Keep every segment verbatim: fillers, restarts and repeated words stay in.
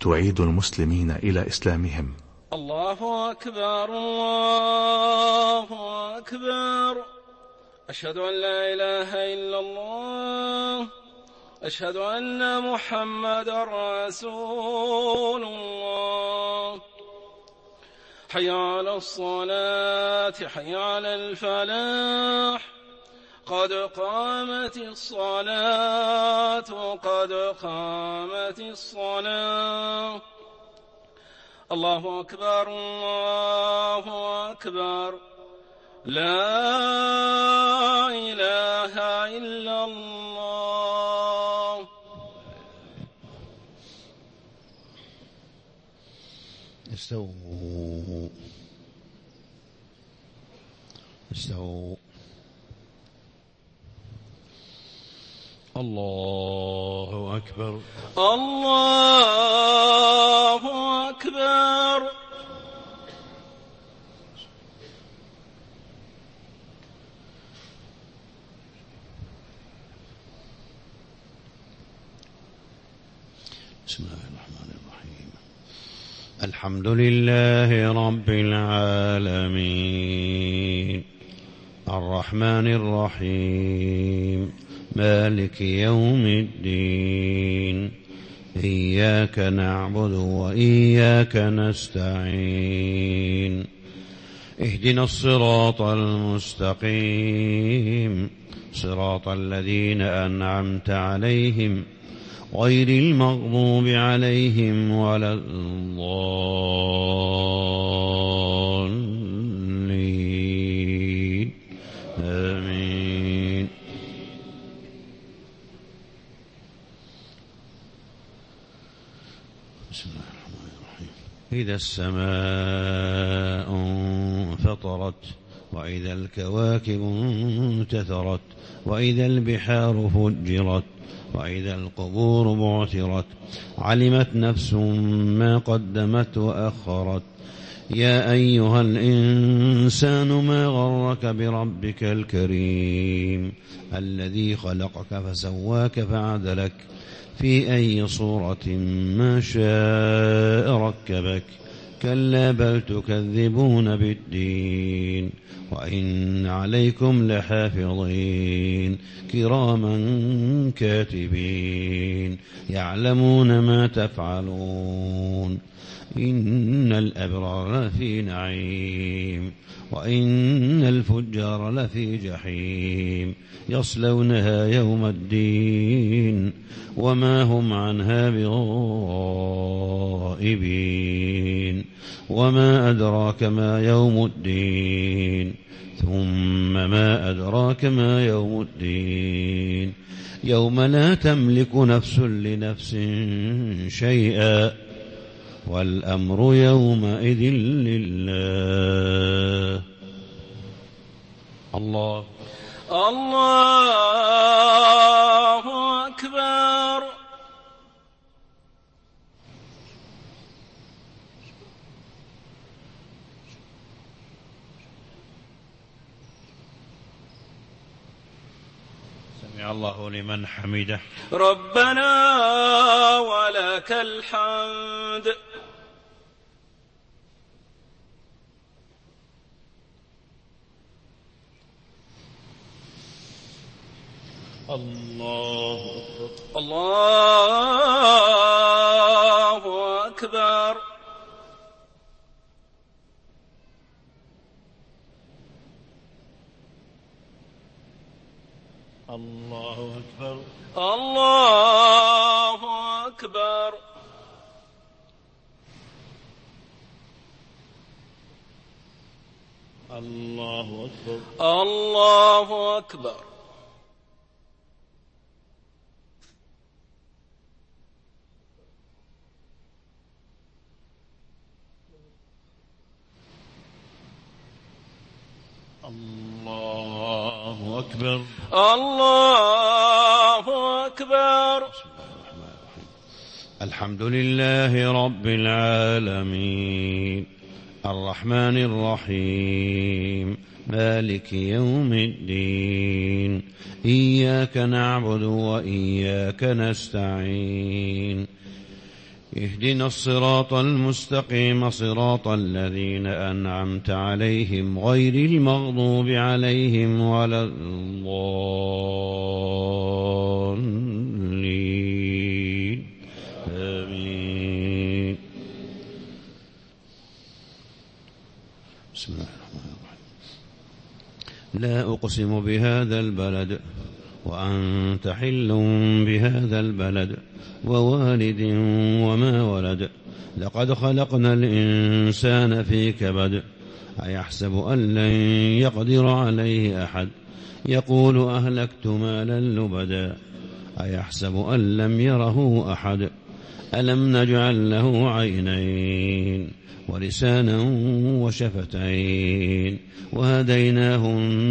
تعيد المسلمين إلى إسلامهم. الله أكبر الله أكبر. أشهد أن لا إله إلا الله. أشهد أن محمد رسول الله. حي على الصلاة حي على الفلاح. قد قامت الصلاة قد قامت الصلاة. الله أكبر الله أكبر. لا إله إلا الله. استووا استووا. الله أكبر الله أكبر. بسم الله الرحمن الرحيم. الحمد لله رب العالمين الرحمن الرحيم مالك يوم الدين. إياك نعبد وإياك نستعين. اهدنا الصراط المستقيم صراط الذين أنعمت عليهم غير المغضوب عليهم ولا الضالين. آمين. بسم الله الرحمن الرحيم. إذا السماء انفطرت وإذا الكواكب انتثرت وإذا البحار فجرت وإذا القبور بعثرت علمت نفس ما قدمت وأخرت. يا أيها الإنسان ما غرك بربك الكريم الذي خلقك فسواك فعدلك في أي صورة ما شاء ركبك. كلا بل تكذبون بالدين وإن عليكم لحافظين كراما كاتبين يعلمون ما تفعلون. إن الأبرار لفي نعيم وإن الفجار لفي جحيم يصلونها يوم الدين وما هم عنها بغائبين. وما أدراك ما يوم الدين ثم ما أدراك ما يوم الدين. يوم لا تملك نفس لنفس شيئا والأمر يومئذ لله. الله الله أكبر. سمع الله لمن حمده. ربنا ولك الحمد. الله الله أكبر. الله أكبر. الله أكبر. الله أكبر. الله أكبر. الله أكبر. الله أكبر. بسم الله الرحمن الرحيم. الحمد لله رب العالمين الرحمن الرحيم مالك يوم الدين. إياك نعبد وإياك نستعين. اهدنا الصراط المستقيم صراط الذين أنعمت عليهم غير المغضوب عليهم ولا الضالين آمين. بسم الله الرحمن الرحيم. لا أقسم بهذا البلد وأنت حل بهذا البلد ووالد وما ولد لقد خلقنا الإنسان في كبد أيحسب أن لن يقدر عليه أحد يقول أهلكت مالا لبدا أيحسب أن لم يره أحد ألم نجعل له عينين ولسانا وشفتين وهديناه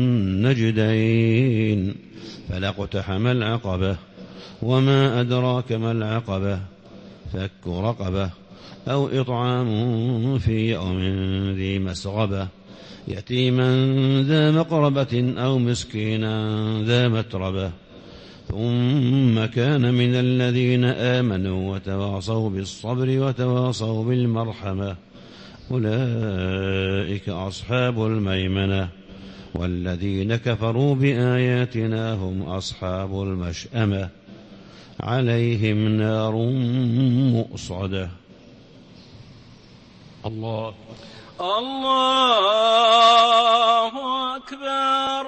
النجدين فلاقتحم العقبة وما أدراك ما العقبة فك رقبة أو إطعام في يوم ذي مسغبة يتيما ذا مقربة أو مسكينا ذا متربة ثم كان من الذين آمنوا وتواصوا بالصبر وتواصوا بالمرحمة أولئك أصحاب الميمنة والذين كفروا بآياتنا هم أصحاب المشأمة عليهم نار مؤصدة. الله الله أكبر.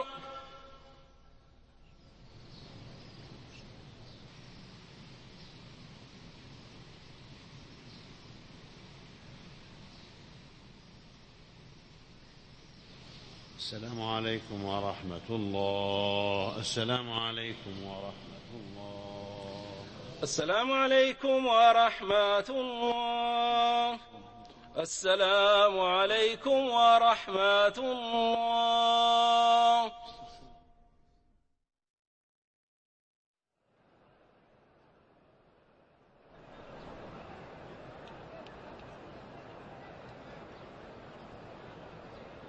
السلام عليكم ورحمة الله. السلام عليكم ورحمة الله. السلام عليكم ورحمة الله. السلام عليكم ورحمة الله.